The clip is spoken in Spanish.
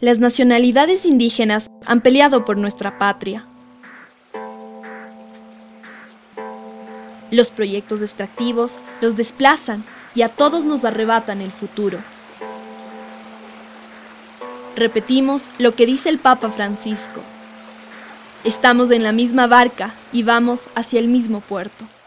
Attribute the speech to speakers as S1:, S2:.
S1: Las nacionalidades indígenas han peleado por nuestra patria. Los proyectos extractivos los desplazan y a todos nos arrebatan el futuro. Repetimos lo que dice el Papa Francisco. Estamos en la misma barca y vamos hacia el mismo puerto.